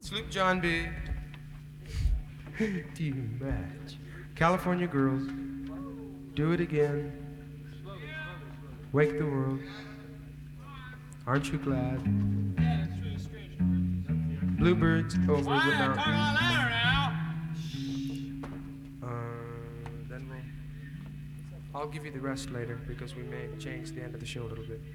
Sloop John B. Too much. California Girls. Do it again. Wake the world. Aren't you glad? Bluebirds over the mountain. Then I'll give you the rest later because we may change the end of the show a little bit.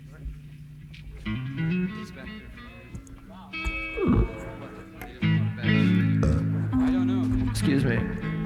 I don't know. Excuse me.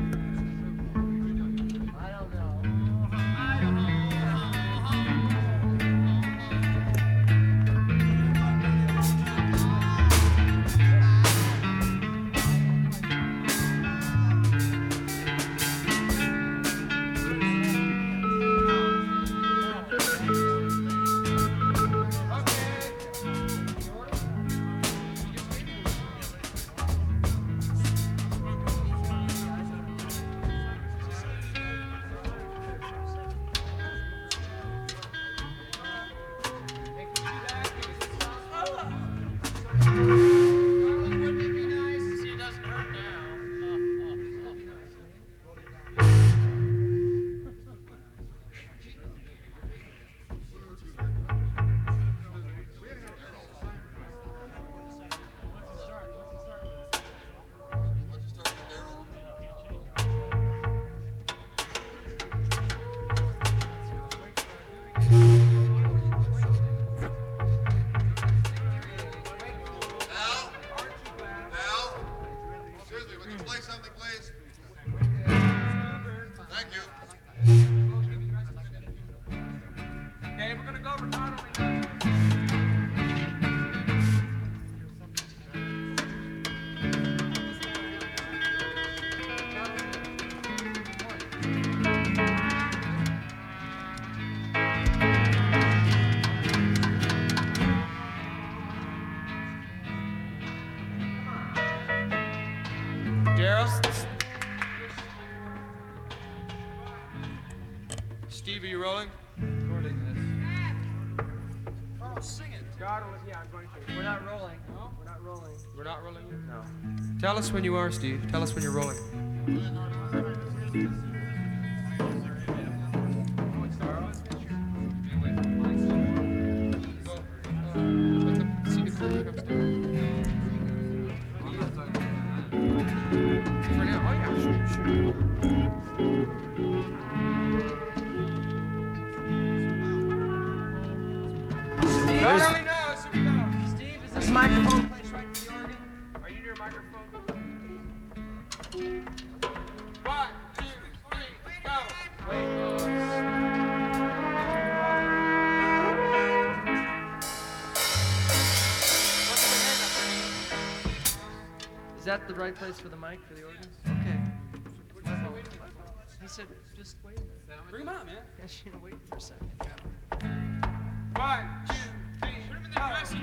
Steve, are you rolling? Recording this. Oh, sing it. Yeah, I'm going to. We're not rolling. No? We're not rolling. We're not rolling yet? No. Tell us when you are, Steve. Tell us when you're rolling. For now, oh yeah, sure. Steve, is this microphone placed right to the organ? Are you near a microphone? 1, 2, 3, go. Is that the right place for the mic for the organ? Okay. He said, just wait. Bring him out, man. Yes, you know, wait for a second. 1, 2, 3, put him in the dressing